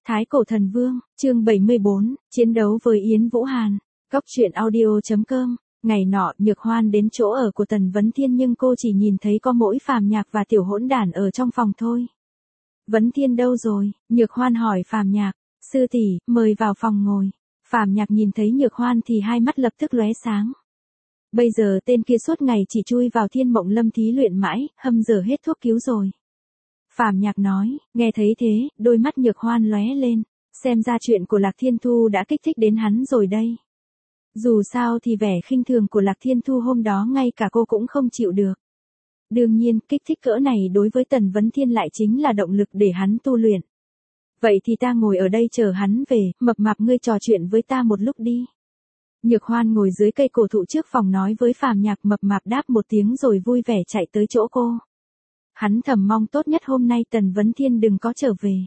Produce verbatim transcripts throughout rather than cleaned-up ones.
Thái Cổ Thần Vương, chương bảy mươi bốn, chiến đấu với Yến Vũ Hàn. Góc truyện audio chấm com. Ngày nọ, Nhược Hoan đến chỗ ở của Tần Vấn Thiên nhưng cô chỉ nhìn thấy có mỗi Phàm Nhạc và Tiểu Hỗn Đản ở trong phòng thôi. Vấn Thiên đâu rồi? Nhược Hoan hỏi Phàm Nhạc. Sư tỷ, mời vào phòng ngồi. Phàm Nhạc nhìn thấy Nhược Hoan thì hai mắt lập tức lóe sáng. Bây giờ tên kia suốt ngày chỉ chui vào Thiên Mộng Lâm thí luyện mãi, hâm giờ hết thuốc cứu rồi. Phàm Nhạc nói, nghe thấy thế, đôi mắt Nhược Hoan lóe lên, xem ra chuyện của Lạc Thiên Thu đã kích thích đến hắn rồi đây. Dù sao thì vẻ khinh thường của Lạc Thiên Thu hôm đó ngay cả cô cũng không chịu được. Đương nhiên, kích thích cỡ này đối với Tần Vấn Thiên lại chính là động lực để hắn tu luyện. Vậy thì ta ngồi ở đây chờ hắn về, mập mạp ngươi trò chuyện với ta một lúc đi. Nhược Hoan ngồi dưới cây cổ thụ trước phòng nói với Phàm Nhạc, mập mạp đáp một tiếng rồi vui vẻ chạy tới chỗ cô. Hắn thầm mong tốt nhất hôm nay Tần Vấn Thiên đừng có trở về.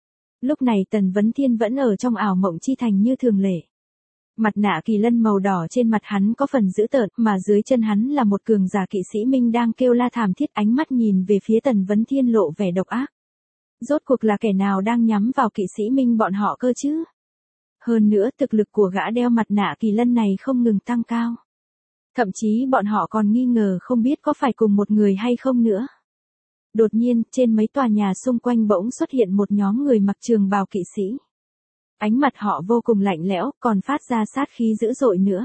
Lúc này Tần Vấn Thiên vẫn ở trong ảo mộng chi thành như thường lệ. Mặt nạ kỳ lân màu đỏ trên mặt hắn có phần dữ tợn, mà dưới chân hắn là một cường giả kỵ sĩ Minh đang kêu la thảm thiết, ánh mắt nhìn về phía Tần Vấn Thiên lộ vẻ độc ác. Rốt cuộc là kẻ nào đang nhắm vào kỵ sĩ Minh bọn họ cơ chứ? Hơn nữa thực lực của gã đeo mặt nạ kỳ lân này không ngừng tăng cao. Thậm chí bọn họ còn nghi ngờ không biết có phải cùng một người hay không nữa. Đột nhiên, trên mấy tòa nhà xung quanh bỗng xuất hiện một nhóm người mặc trường bào kỵ sĩ. Ánh mặt họ vô cùng lạnh lẽo, còn phát ra sát khí dữ dội nữa.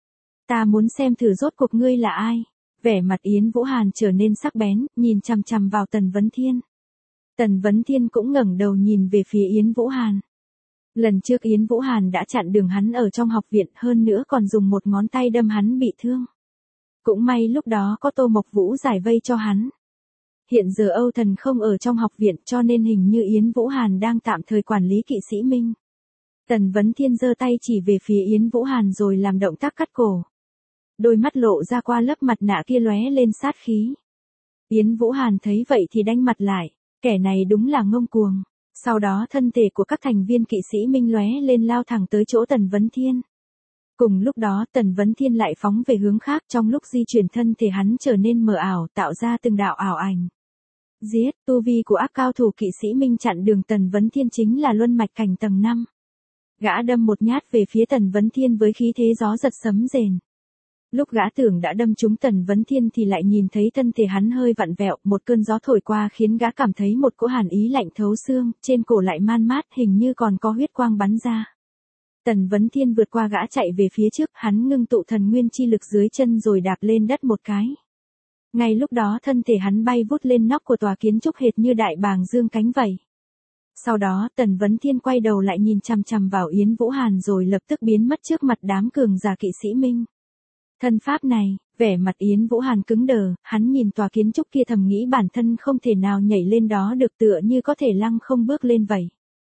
Ta muốn xem thử rốt cuộc ngươi là ai. Vẻ mặt Yến Vũ Hàn trở nên sắc bén, nhìn chằm chằm vào Tần Vấn Thiên. Tần Vấn Thiên cũng ngẩng đầu nhìn về phía Yến Vũ Hàn. Lần trước Yến Vũ Hàn đã chặn đường hắn ở trong học viện, hơn nữa còn dùng một ngón tay đâm hắn bị thương. Cũng may lúc đó có Tô Mộc Vũ giải vây cho hắn. Hiện giờ Âu Thần không ở trong học viện cho nên hình như Yến Vũ Hàn đang tạm thời quản lý kỵ sĩ Minh. Tần Vấn Thiên giơ tay chỉ về phía Yến Vũ Hàn rồi làm động tác cắt cổ. Đôi mắt lộ ra qua lớp mặt nạ kia lóe lên sát khí. Yến Vũ Hàn thấy vậy thì đanh mặt lại, kẻ này đúng là ngông cuồng. Sau đó thân thể của các thành viên kỵ sĩ Minh lóe lên lao thẳng tới chỗ Tần Vấn Thiên. Cùng lúc đó Tần Vấn Thiên lại phóng về hướng khác, trong lúc di chuyển thân thể hắn trở nên mờ ảo, tạo ra từng đạo ảo ảnh. Giết, tu vi của ác cao thủ kỵ sĩ Minh chặn đường Tần Vấn Thiên chính là luân mạch cảnh tầng năm. Gã đâm một nhát về phía Tần Vấn Thiên với khí thế gió giật sấm rền. Lúc gã tưởng đã đâm trúng Tần Vấn Thiên thì lại nhìn thấy thân thể hắn hơi vặn vẹo, một cơn gió thổi qua khiến gã cảm thấy một cỗ hàn ý lạnh thấu xương, trên cổ lại man mát, hình như còn có huyết quang bắn ra. Tần Vấn Thiên vượt qua gã chạy về phía trước, hắn ngưng tụ thần nguyên chi lực dưới chân rồi đạp lên đất một cái. Ngay lúc đó thân thể hắn bay vút lên nóc của tòa kiến trúc hệt như đại bàng dương cánh vậy. Sau đó Tần Vấn Thiên quay đầu lại nhìn chằm chằm vào Yến Vũ Hàn rồi lập tức biến mất trước mặt đám cường giả kỵ sĩ Minh. Thân pháp này, vẻ mặt Yến Vũ Hàn cứng đờ, hắn nhìn tòa kiến trúc kia thầm nghĩ bản thân không thể nào nhảy lên đó được, tựa như có thể lăng không bước lên vậy.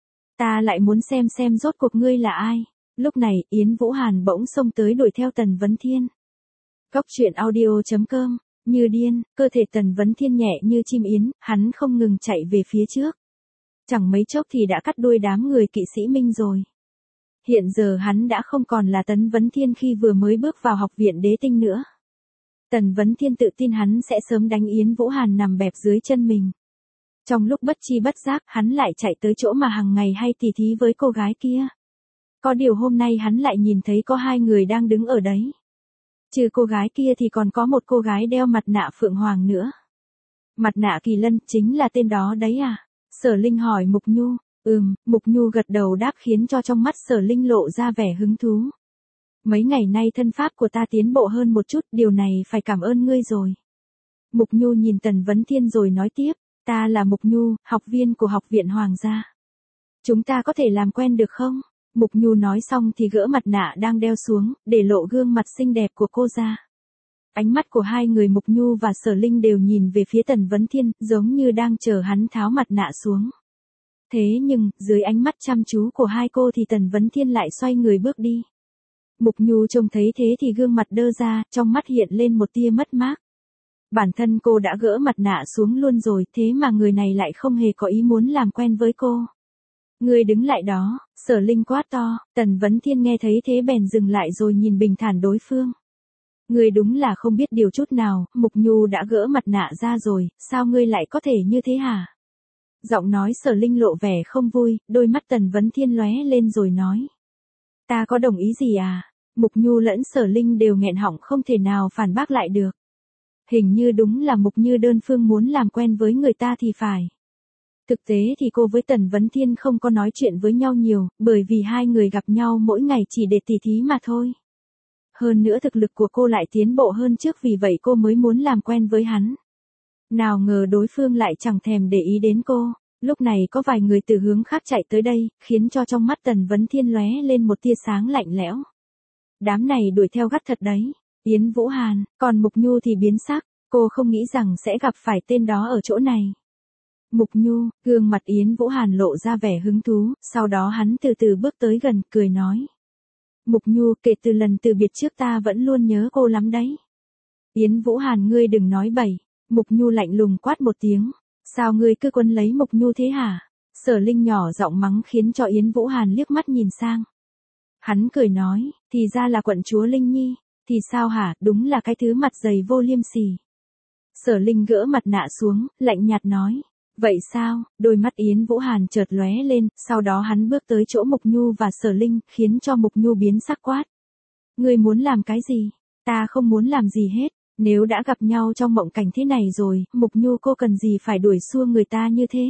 Ta lại muốn xem xem rốt cuộc ngươi là ai. Lúc này Yến Vũ Hàn bỗng xông tới đuổi theo Tần Vấn Thiên. Góc truyện audio chấm com. Như điên, cơ thể Tần Vấn Thiên nhẹ như chim yến, hắn không ngừng chạy về phía trước. Chẳng mấy chốc thì đã cắt đuôi đám người kỵ sĩ Minh rồi. Hiện giờ hắn đã không còn là Tần Vấn Thiên khi vừa mới bước vào học viện đế tinh nữa. Tần Vấn Thiên tự tin hắn sẽ sớm đánh Yến Vũ Hàn nằm bẹp dưới chân mình. Trong lúc bất chi bất giác, hắn lại chạy tới chỗ mà hàng ngày hay tỉ thí với cô gái kia. Có điều hôm nay hắn lại nhìn thấy có hai người đang đứng ở đấy. Trừ cô gái kia thì còn có một cô gái đeo mặt nạ phượng hoàng nữa. Mặt nạ kỳ lân, chính là tên đó đấy à? Sở Linh hỏi Mục Nhu. Ừm, Mục Nhu gật đầu đáp khiến cho trong mắt Sở Linh lộ ra vẻ hứng thú. Mấy ngày nay thân pháp của ta tiến bộ hơn một chút, điều này phải cảm ơn ngươi rồi. Mục Nhu nhìn Tần Vấn Thiên rồi nói tiếp, ta là Mục Nhu, học viên của học viện Hoàng gia. Chúng ta có thể làm quen được không? Mục Nhu nói xong thì gỡ mặt nạ đang đeo xuống, để lộ gương mặt xinh đẹp của cô ra. Ánh mắt của hai người Mục Nhu và Sở Linh đều nhìn về phía Tần Vấn Thiên, giống như đang chờ hắn tháo mặt nạ xuống. Thế nhưng, dưới ánh mắt chăm chú của hai cô thì Tần Vấn Thiên lại xoay người bước đi. Mục Nhu trông thấy thế thì gương mặt đơ ra, trong mắt hiện lên một tia mất mát. Bản thân cô đã gỡ mặt nạ xuống luôn rồi, thế mà người này lại không hề có ý muốn làm quen với cô. Ngươi đứng lại đó, Sở Linh quát to, Tần Vấn Thiên nghe thấy thế bèn dừng lại rồi nhìn bình thản đối phương. Ngươi đúng là không biết điều chút nào, Mục Nhu đã gỡ mặt nạ ra rồi, sao ngươi lại có thể như thế hả? Giọng nói Sở Linh lộ vẻ không vui, đôi mắt Tần Vấn Thiên lóe lên rồi nói. Ta có đồng ý gì à? Mục Nhu lẫn Sở Linh đều nghẹn họng không thể nào phản bác lại được. Hình như đúng là Mục Như đơn phương muốn làm quen với người ta thì phải. Thực tế thì cô với Tần Vấn Thiên không có nói chuyện với nhau nhiều, bởi vì hai người gặp nhau mỗi ngày chỉ để tỉ thí mà thôi. Hơn nữa thực lực của cô lại tiến bộ hơn trước, vì vậy cô mới muốn làm quen với hắn. Nào ngờ đối phương lại chẳng thèm để ý đến cô. Lúc này có vài người từ hướng khác chạy tới đây, khiến cho trong mắt Tần Vấn Thiên lóe lên một tia sáng lạnh lẽo. Đám này đuổi theo gắt thật đấy. Yến Vũ Hàn, còn Mục Nhu thì biến sắc, cô không nghĩ rằng sẽ gặp phải tên đó ở chỗ này. Mục Nhu, gương mặt Yến Vũ Hàn lộ ra vẻ hứng thú, sau đó hắn từ từ bước tới gần, cười nói. Mục Nhu, kể từ lần từ biệt trước ta vẫn luôn nhớ cô lắm đấy. Yến Vũ Hàn, ngươi đừng nói bậy. Mục Nhu lạnh lùng quát một tiếng. Sao ngươi cứ quấn lấy Mục Nhu thế hả? Sở Linh nhỏ giọng mắng khiến cho Yến Vũ Hàn liếc mắt nhìn sang. Hắn cười nói, thì ra là quận chúa Linh Nhi. Thì sao hả, đúng là cái thứ mặt dày vô liêm sỉ. Sở Linh gỡ mặt nạ xuống, lạnh nhạt nói. Vậy sao? Đôi mắt Yến Vũ Hàn chợt lóe lên, sau đó hắn bước tới chỗ Mục Nhu và Sở Linh, khiến cho Mục Nhu biến sắc quát. Ngươi muốn làm cái gì? Ta không muốn làm gì hết. Nếu đã gặp nhau trong mộng cảnh thế này rồi, Mục Nhu cô cần gì phải đuổi xua người ta như thế?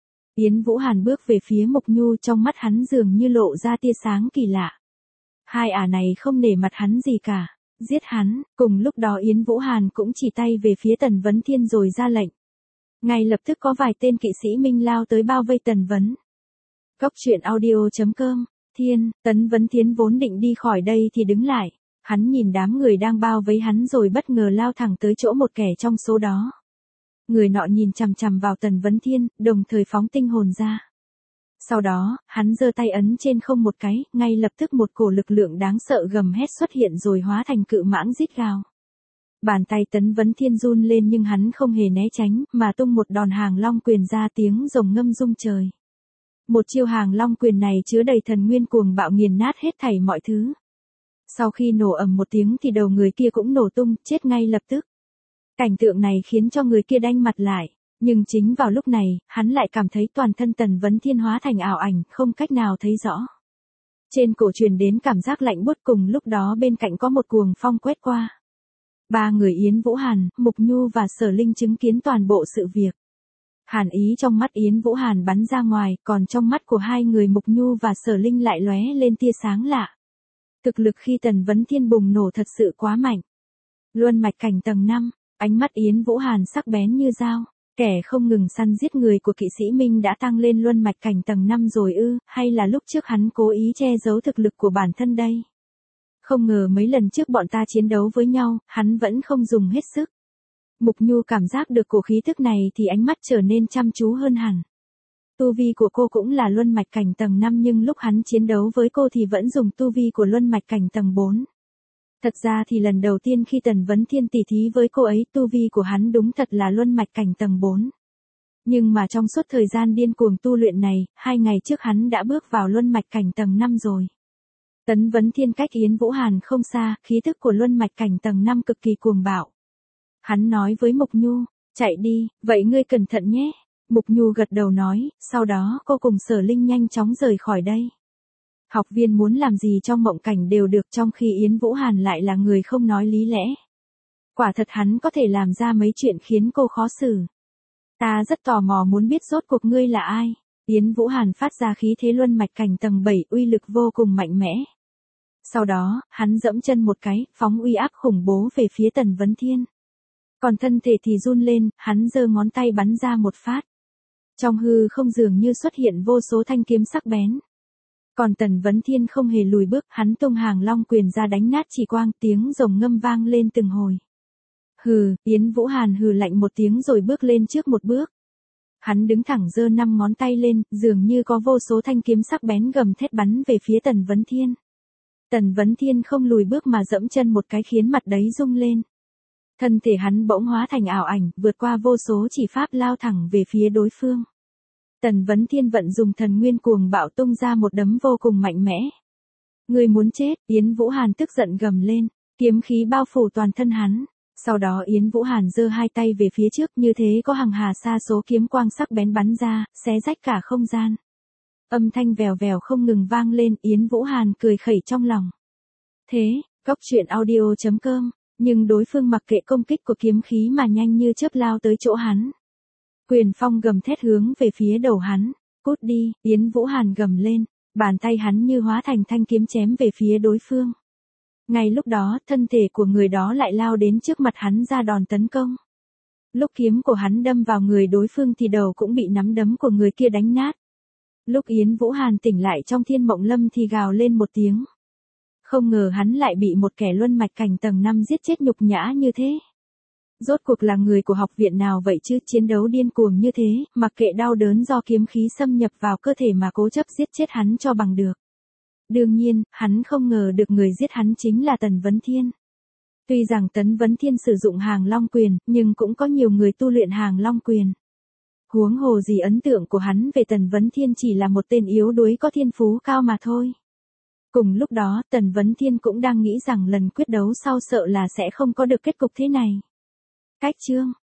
Yến Vũ Hàn bước về phía Mục Nhu, trong mắt hắn dường như lộ ra tia sáng kỳ lạ. Hai ả này không nể mặt hắn gì cả. Giết hắn. Cùng lúc đó Yến Vũ Hàn cũng chỉ tay về phía Tần Vấn Thiên rồi ra lệnh. Ngay lập tức có vài tên kỵ sĩ Minh lao tới bao vây Tần Vấn. Góc truyện audio chấm com. Thiên, Tần Vấn Thiên vốn định đi khỏi đây thì đứng lại. Hắn nhìn đám người đang bao vây hắn rồi bất ngờ lao thẳng tới chỗ một kẻ trong số đó. Người nọ nhìn chằm chằm vào Tần Vấn Thiên, đồng thời phóng tinh hồn ra. Sau đó, hắn giơ tay ấn trên không một cái, ngay lập tức một cổ lực lượng đáng sợ gầm hét xuất hiện rồi hóa thành cự mãng rít gào. Bàn tay Tần Vấn Thiên run lên nhưng hắn không hề né tránh, mà tung một đòn hàng long quyền ra, tiếng rồng ngâm rung trời. Một chiêu hàng long quyền này chứa đầy thần nguyên cuồng bạo nghiền nát hết thảy mọi thứ. Sau khi nổ ầm một tiếng thì đầu người kia cũng nổ tung, chết ngay lập tức. Cảnh tượng này khiến cho người kia đanh mặt lại, nhưng chính vào lúc này, hắn lại cảm thấy toàn thân Tần Vấn Thiên hóa thành ảo ảnh, không cách nào thấy rõ. Trên cổ truyền đến cảm giác lạnh buốt, cùng lúc đó bên cạnh có một cuồng phong quét qua. Ba người Yến Vũ Hàn, Mục Nhu và Sở Linh chứng kiến toàn bộ sự việc. Hàn ý trong mắt Yến Vũ Hàn bắn ra ngoài, còn trong mắt của hai người Mục Nhu và Sở Linh lại lóe lên tia sáng lạ. Thực lực khi Tần Vấn Thiên bùng nổ thật sự quá mạnh. Luân mạch cảnh tầng năm, ánh mắt Yến Vũ Hàn sắc bén như dao. Kẻ không ngừng săn giết người của kỵ sĩ Minh đã tăng lên luân mạch cảnh tầng năm rồi ư, hay là lúc trước hắn cố ý che giấu thực lực của bản thân đây? Không ngờ mấy lần trước bọn ta chiến đấu với nhau, hắn vẫn không dùng hết sức. Mục Nhu cảm giác được cổ khí tức này thì ánh mắt trở nên chăm chú hơn hẳn. Tu vi của cô cũng là luân mạch cảnh tầng năm nhưng lúc hắn chiến đấu với cô thì vẫn dùng tu vi của luân mạch cảnh tầng bốn. Thật ra thì lần đầu tiên khi Tần Vấn Thiên tỉ thí với cô ấy, tu vi của hắn đúng thật là luân mạch cảnh tầng bốn. Nhưng mà trong suốt thời gian điên cuồng tu luyện này, hai ngày trước hắn đã bước vào luân mạch cảnh tầng năm rồi. Tần Vấn Thiên cách Yến Vũ Hàn không xa, khí thức của luân mạch cảnh tầng năm cực kỳ cuồng bạo. Hắn nói với Mục Nhu, chạy đi, vậy ngươi cẩn thận nhé. Mục Nhu gật đầu nói, sau đó cô cùng Sở Linh nhanh chóng rời khỏi đây. Học viên muốn làm gì trong mộng cảnh đều được, trong khi Yến Vũ Hàn lại là người không nói lý lẽ. Quả thật hắn có thể làm ra mấy chuyện khiến cô khó xử. Ta rất tò mò muốn biết rốt cuộc ngươi là ai. Yến Vũ Hàn phát ra khí thế luân mạch cảnh tầng bảy, uy lực vô cùng mạnh mẽ. Sau đó, hắn dẫm chân một cái, phóng uy áp khủng bố về phía Tần Vấn Thiên. Còn thân thể thì run lên, hắn giơ ngón tay bắn ra một phát. Trong hư không dường như xuất hiện vô số thanh kiếm sắc bén. Còn Tần Vấn Thiên không hề lùi bước, hắn tung hàng long quyền ra đánh nát chỉ quang, tiếng rồng ngâm vang lên từng hồi. Hừ, Yến Vũ Hàn hừ lạnh một tiếng rồi bước lên trước một bước. Hắn đứng thẳng giơ năm ngón tay lên, dường như có vô số thanh kiếm sắc bén gầm thét bắn về phía Tần Vấn Thiên. Tần Vấn Thiên không lùi bước mà dẫm chân một cái khiến mặt đấy rung lên. Thân thể hắn bỗng hóa thành ảo ảnh, vượt qua vô số chỉ pháp lao thẳng về phía đối phương. Tần Vấn Thiên vận dùng thần nguyên cuồng bạo tung ra một đấm vô cùng mạnh mẽ. Người muốn chết, Yến Vũ Hàn tức giận gầm lên, kiếm khí bao phủ toàn thân hắn. Sau đó Yến Vũ Hàn giơ hai tay về phía trước, như thế có hàng hà sa số kiếm quang sắc bén bắn ra, xé rách cả không gian. Âm thanh vèo vèo không ngừng vang lên, Yến Vũ Hàn cười khẩy trong lòng. Thế, Cóc truyện audio chấm com, nhưng đối phương mặc kệ công kích của kiếm khí mà nhanh như chớp lao tới chỗ hắn. Quyền phong gầm thét hướng về phía đầu hắn, cút đi, Yến Vũ Hàn gầm lên, bàn tay hắn như hóa thành thanh kiếm chém về phía đối phương. Ngay lúc đó, thân thể của người đó lại lao đến trước mặt hắn ra đòn tấn công. Lúc kiếm của hắn đâm vào người đối phương thì đầu cũng bị nắm đấm của người kia đánh nát. Lúc Yến Vũ Hàn tỉnh lại trong thiên mộng lâm thì gào lên một tiếng. Không ngờ hắn lại bị một kẻ luân mạch cảnh tầng năm giết chết nhục nhã như thế. Rốt cuộc là người của học viện nào vậy chứ, chiến đấu điên cuồng như thế, mặc kệ đau đớn do kiếm khí xâm nhập vào cơ thể mà cố chấp giết chết hắn cho bằng được. Đương nhiên, hắn không ngờ được người giết hắn chính là Tần Vấn Thiên. Tuy rằng Tần Vấn Thiên sử dụng Hàng Long Quyền, nhưng cũng có nhiều người tu luyện Hàng Long Quyền. Huống hồ gì ấn tượng của hắn về Tần Vấn Thiên chỉ là một tên yếu đuối có thiên phú cao mà thôi. Cùng lúc đó, Tần Vấn Thiên cũng đang nghĩ rằng lần quyết đấu sau sợ là sẽ không có được kết cục thế này. Cách chương